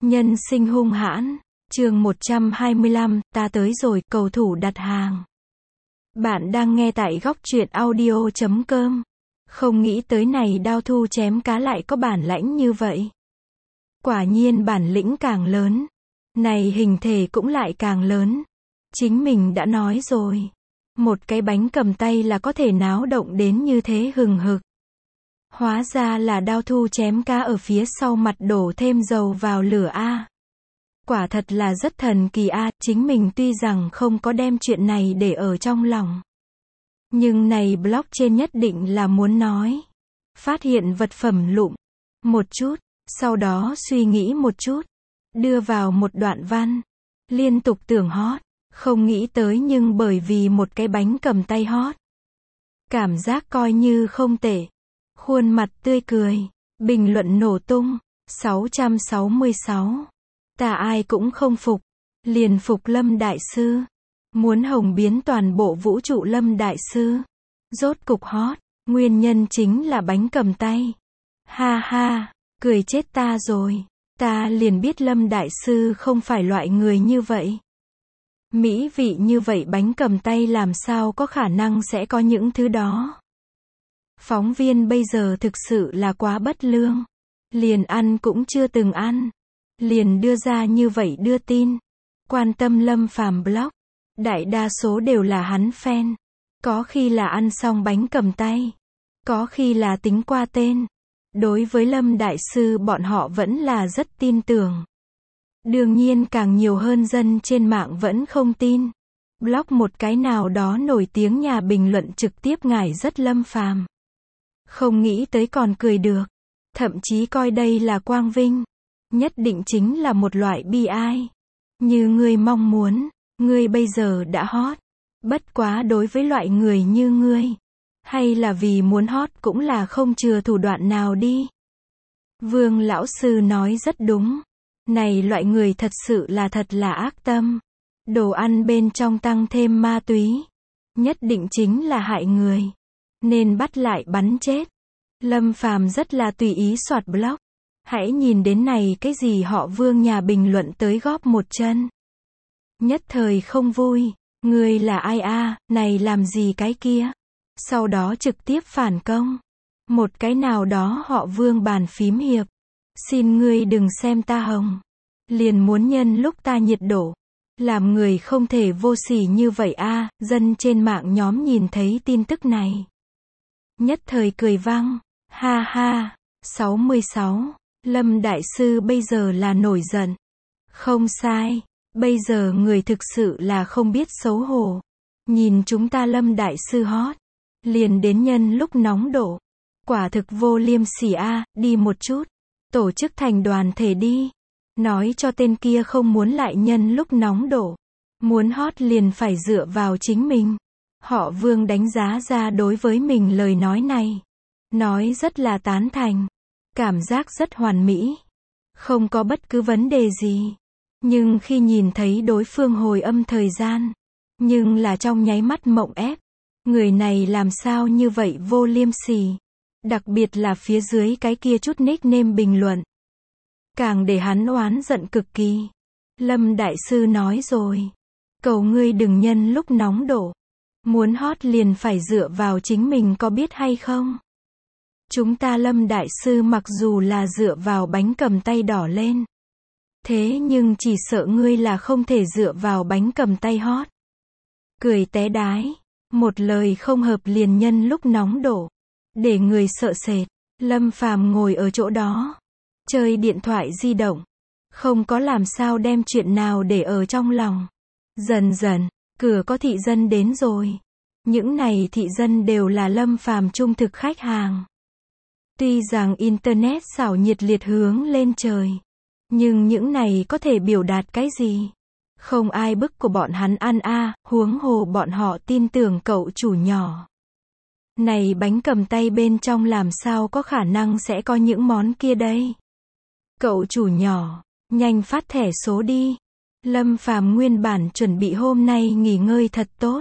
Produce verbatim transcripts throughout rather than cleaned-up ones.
Nhân sinh hung hãn. Chương một trăm hai mươi lăm, ta tới rồi, cầu thủ đặt hàng. Bạn đang nghe tại góc truyện audio chấm com. Không nghĩ tới này Đao Thu chém cá lại có bản lãnh như vậy. Quả nhiên bản lĩnh càng lớn, này hình thể cũng lại càng lớn. Chính mình đã nói rồi, một cái bánh cầm tay là có thể náo động đến như thế hừng hực. Hóa ra là Đao Thu chém cá ở phía sau mặt đổ thêm dầu vào lửa a. Quả thật là rất thần kỳ a, chính mình tuy rằng không có đem chuyện này để ở trong lòng. Nhưng này blog trên nhất định là muốn nói. Phát hiện vật phẩm lụm một chút, sau đó suy nghĩ một chút, đưa vào một đoạn văn, liên tục tưởng hot, không nghĩ tới nhưng bởi vì một cái bánh cầm tay hot. Cảm giác coi như không tệ. Khuôn mặt tươi cười, bình luận nổ tung. sáu trăm sáu mươi sáu. Ta ai cũng không phục, liền phục Lâm Đại Sư. Muốn hồng biến toàn bộ vũ trụ Lâm Đại Sư. Rốt cục hot, nguyên nhân chính là bánh cầm tay. Ha ha, cười chết ta rồi. Ta liền biết Lâm Đại Sư không phải loại người như vậy. Mỹ vị như vậy bánh cầm tay làm sao có khả năng sẽ có những thứ đó. Phóng viên bây giờ thực sự là quá bất lương. Liền ăn cũng chưa từng ăn. Liền đưa ra như vậy đưa tin. Quan tâm Lâm Phàm blog. Đại đa số đều là hắn fan. Có khi là ăn xong bánh cầm tay. Có khi là tính qua tên. Đối với Lâm Đại Sư bọn họ vẫn là rất tin tưởng. Đương nhiên càng nhiều hơn dân trên mạng vẫn không tin. Blog một cái nào đó nổi tiếng nhà bình luận trực tiếp ngải rất Lâm Phàm. Không nghĩ tới còn cười được. Thậm chí coi đây là quang vinh. Nhất định chính là một loại bi ai. Như ngươi mong muốn, ngươi bây giờ đã hot. Bất quá đối với loại người như ngươi. Hay là vì muốn hot cũng là không chừa thủ đoạn nào đi. Vương lão sư nói rất đúng. Này loại người thật sự là thật là ác tâm. Đồ ăn bên trong tăng thêm ma túy. Nhất định chính là hại người. Nên bắt lại bắn chết. Lâm Phàm rất là tùy ý soạt blog. Hãy nhìn đến này cái gì họ Vương nhà bình luận tới góp một chân. Nhất thời không vui. Ngươi là ai a, này làm gì cái kia. Sau đó trực tiếp phản công. Một cái nào đó họ Vương bàn phím hiệp. Xin ngươi đừng xem ta hồng. Liền muốn nhân lúc ta nhiệt độ. Làm người không thể vô sỉ như vậy a. Dân trên mạng nhóm nhìn thấy tin tức này. Nhất thời cười vang. Ha ha. sáu mươi sáu. Lâm Đại Sư bây giờ là nổi giận. Không sai. Bây giờ người thực sự là không biết xấu hổ. Nhìn chúng ta Lâm Đại Sư hot. Liền đến nhân lúc nóng đổ. Quả thực vô liêm sỉ a, đi một chút. Tổ chức thành đoàn thể đi. Nói cho tên kia không muốn lại nhân lúc nóng đổ. Muốn hot liền phải dựa vào chính mình. Họ Vương đánh giá ra đối với mình lời nói này. Nói rất là tán thành. Cảm giác rất hoàn mỹ. Không có bất cứ vấn đề gì. Nhưng khi nhìn thấy đối phương hồi âm thời gian. Nhưng là trong nháy mắt mộng ép. Người này làm sao như vậy vô liêm sỉ. Đặc biệt là phía dưới cái kia chút nickname bình luận. Càng để hắn oán giận cực kỳ. Lâm Đại Sư nói rồi. Cầu ngươi đừng nhân lúc nóng đổ. Muốn hot liền phải dựa vào chính mình có biết hay không. Chúng ta Lâm Đại Sư mặc dù là dựa vào bánh cầm tay đỏ lên. Thế nhưng chỉ sợ ngươi là không thể dựa vào bánh cầm tay hot. Cười té đái. Một lời không hợp liền nhân lúc nóng đổ. Để người sợ sệt. Lâm Phàm ngồi ở chỗ đó. Chơi điện thoại di động. Không có làm sao đem chuyện nào để ở trong lòng. Dần dần, cửa có thị dân đến rồi. Những này thị dân đều là Lâm Phàm trung thực khách hàng. Tuy rằng Internet xảo nhiệt liệt hướng lên trời. Nhưng những này có thể biểu đạt cái gì? Không ai bức của bọn hắn ăn a, huống hồ bọn họ tin tưởng cậu chủ nhỏ. Này bánh cầm tay bên trong làm sao có khả năng sẽ có những món kia đây? Cậu chủ nhỏ, nhanh phát thẻ số đi. Lâm Phàm nguyên bản chuẩn bị hôm nay nghỉ ngơi thật tốt.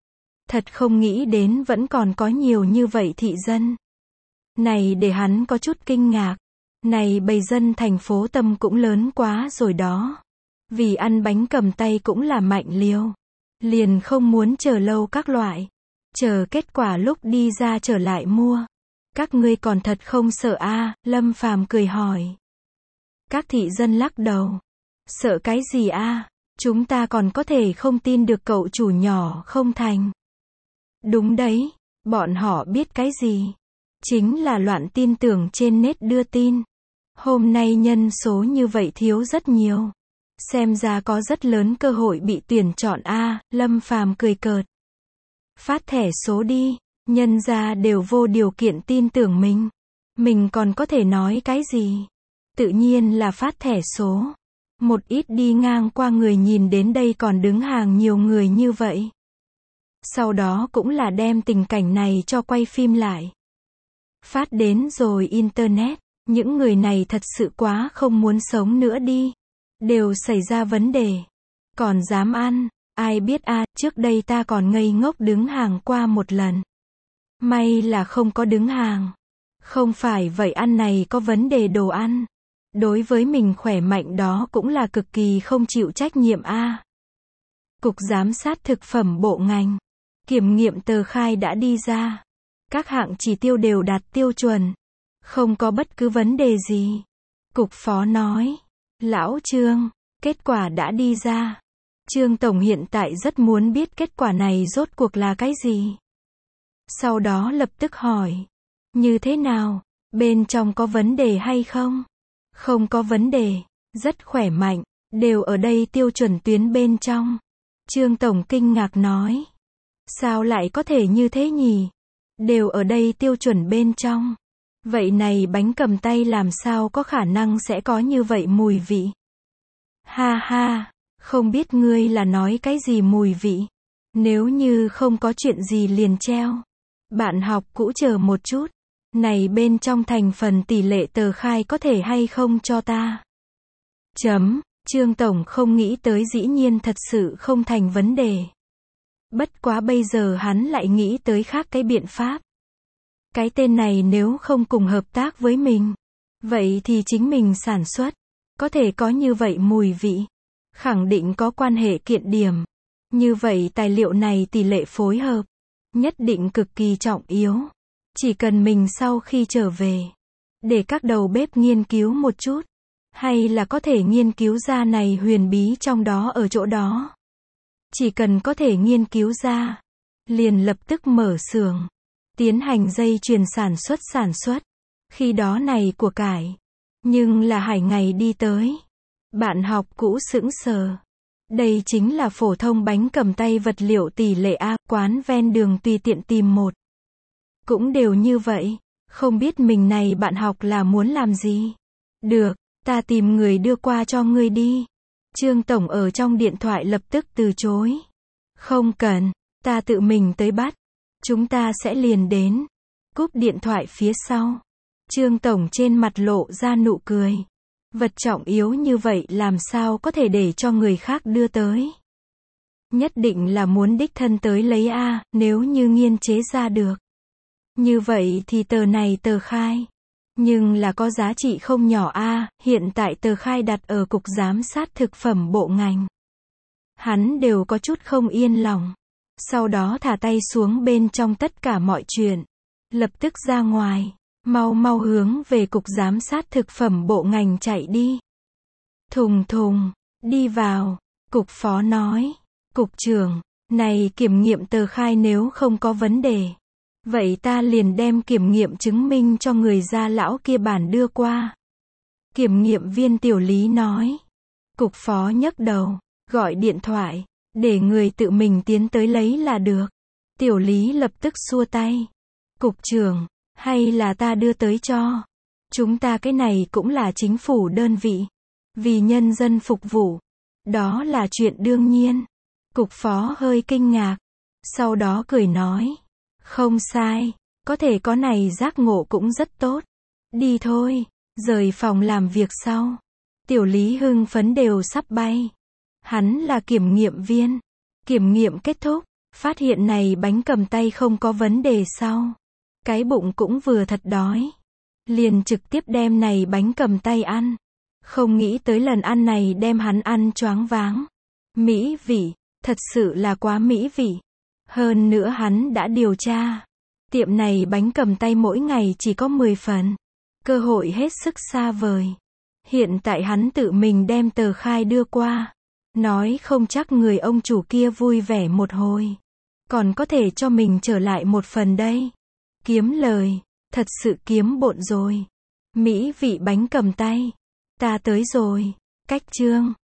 Thật không nghĩ đến vẫn còn có nhiều như vậy thị dân. Này để hắn có chút kinh ngạc. Này bầy dân thành phố Tâm cũng lớn quá rồi đó. Vì ăn bánh cầm tay cũng là mạnh liều. Liền không muốn chờ lâu các loại. Chờ kết quả lúc đi ra trở lại mua. Các ngươi còn thật không sợ a? À? Lâm Phàm cười hỏi. Các thị dân lắc đầu. Sợ cái gì a? À? Chúng ta còn có thể không tin được cậu chủ nhỏ không thành. Đúng đấy, bọn họ biết cái gì? Chính là loạn tin tưởng trên net đưa tin. Hôm nay nhân số như vậy thiếu rất nhiều. Xem ra có rất lớn cơ hội bị tuyển chọn a, à? Lâm Phàm cười cợt. Phát thẻ số đi, nhân ra đều vô điều kiện tin tưởng mình. Mình còn có thể nói cái gì? Tự nhiên là phát thẻ số. Một ít đi ngang qua người nhìn đến đây còn đứng hàng nhiều người như vậy. Sau đó cũng là đem tình cảnh này cho quay phim lại. Phát đến rồi Internet, những người này thật sự quá không muốn sống nữa đi. Đều xảy ra vấn đề. Còn dám ăn, ai biết a, à, trước đây ta còn ngây ngốc đứng hàng qua một lần. May là không có đứng hàng. Không phải vậy ăn này có vấn đề đồ ăn. Đối với mình khỏe mạnh đó cũng là cực kỳ không chịu trách nhiệm a. À. Cục Giám sát Thực phẩm Bộ ngành. Kiểm nghiệm tờ khai đã đi ra. Các hạng chỉ tiêu đều đạt tiêu chuẩn. Không có bất cứ vấn đề gì. Cục phó nói. Lão Trương, kết quả đã đi ra. Trương Tổng hiện tại rất muốn biết kết quả này rốt cuộc là cái gì. Sau đó lập tức hỏi. Như thế nào? Bên trong có vấn đề hay không? Không có vấn đề. Rất khỏe mạnh. Đều ở đây tiêu chuẩn tuyến bên trong. Trương Tổng kinh ngạc nói. Sao lại có thể như thế nhỉ? Đều ở đây tiêu chuẩn bên trong. Vậy này bánh cầm tay làm sao có khả năng sẽ có như vậy mùi vị? Ha ha, không biết ngươi là nói cái gì mùi vị? Nếu như không có chuyện gì liền treo. Bạn học cũ chờ một chút. Này bên trong thành phần tỷ lệ tờ khai có thể hay không cho ta? Chấm, Trương Tổng không nghĩ tới dĩ nhiên thật sự không thành vấn đề. Bất quá bây giờ hắn lại nghĩ tới khác cái biện pháp. Cái tên này nếu không cùng hợp tác với mình, vậy thì chính mình sản xuất. Có thể có như vậy mùi vị. Khẳng định có quan hệ kiện điểm. Như vậy tài liệu này tỷ lệ phối hợp. Nhất định cực kỳ trọng yếu. Chỉ cần mình sau khi trở về. Để các đầu bếp nghiên cứu một chút. Hay là có thể nghiên cứu ra này huyền bí trong đó ở chỗ đó. Chỉ cần có thể nghiên cứu ra. Liền lập tức mở xưởng. Tiến hành dây chuyền sản xuất sản xuất. Khi đó này của cải. Nhưng là hải ngày đi tới. Bạn học cũ sững sờ. Đây chính là phổ thông bánh cầm tay vật liệu tỷ lệ A, quán ven đường tùy tiện tìm một. Cũng đều như vậy. Không biết mình này bạn học là muốn làm gì? Được, ta tìm người đưa qua cho ngươi đi. Trương Tổng ở trong điện thoại lập tức từ chối. Không cần, ta tự mình tới bắt. Chúng ta sẽ liền đến. Cúp điện thoại phía sau. Trương Tổng trên mặt lộ ra nụ cười. Vật trọng yếu như vậy làm sao có thể để cho người khác đưa tới. Nhất định là muốn đích thân tới lấy A, nếu như nghiên chế ra được. Như vậy thì tờ này tờ khai. Nhưng là có giá trị không nhỏ A, hiện tại tờ khai đặt ở Cục Giám sát Thực phẩm Bộ ngành. Hắn đều có chút không yên lòng. Sau đó thả tay xuống bên trong tất cả mọi chuyện. Lập tức ra ngoài. Mau mau hướng về Cục Giám sát Thực phẩm Bộ ngành chạy đi. Thùng thùng. Đi vào. Cục phó nói. Cục trưởng. Này kiểm nghiệm tờ khai nếu không có vấn đề. Vậy ta liền đem kiểm nghiệm chứng minh cho người gia lão kia bản đưa qua. Kiểm nghiệm viên Tiểu Lý nói. Cục phó nhấc đầu. Gọi điện thoại. Để người tự mình tiến tới lấy là được. Tiểu Lý lập tức xua tay. Cục trưởng. Hay là ta đưa tới cho. Chúng ta cái này cũng là chính phủ đơn vị. Vì nhân dân phục vụ. Đó là chuyện đương nhiên. Cục phó hơi kinh ngạc. Sau đó cười nói. Không sai. Có thể có này giác ngộ cũng rất tốt. Đi thôi. Rời phòng làm việc sau. Tiểu Lý hưng phấn đều sắp bay. Hắn là kiểm nghiệm viên. Kiểm nghiệm kết thúc. Phát hiện này bánh cầm tay không có vấn đề sau. Cái bụng cũng vừa thật đói. liền trực tiếp đem này bánh cầm tay ăn. Không nghĩ tới lần ăn này đem hắn ăn choáng váng. Mỹ vị, thật sự là quá mỹ vị. Hơn nữa hắn đã điều tra. Tiệm này bánh cầm tay mỗi ngày chỉ có mười phần. Cơ hội hết sức xa vời. Hiện tại hắn tự mình đem tờ khai đưa qua. Nói không chắc người ông chủ kia vui vẻ một hồi. Còn có thể cho mình trở lại một phần đây. Kiếm lời. Thật sự kiếm bộn rồi. Mỹ vị bánh cầm tay. Ta tới rồi. Cách chương.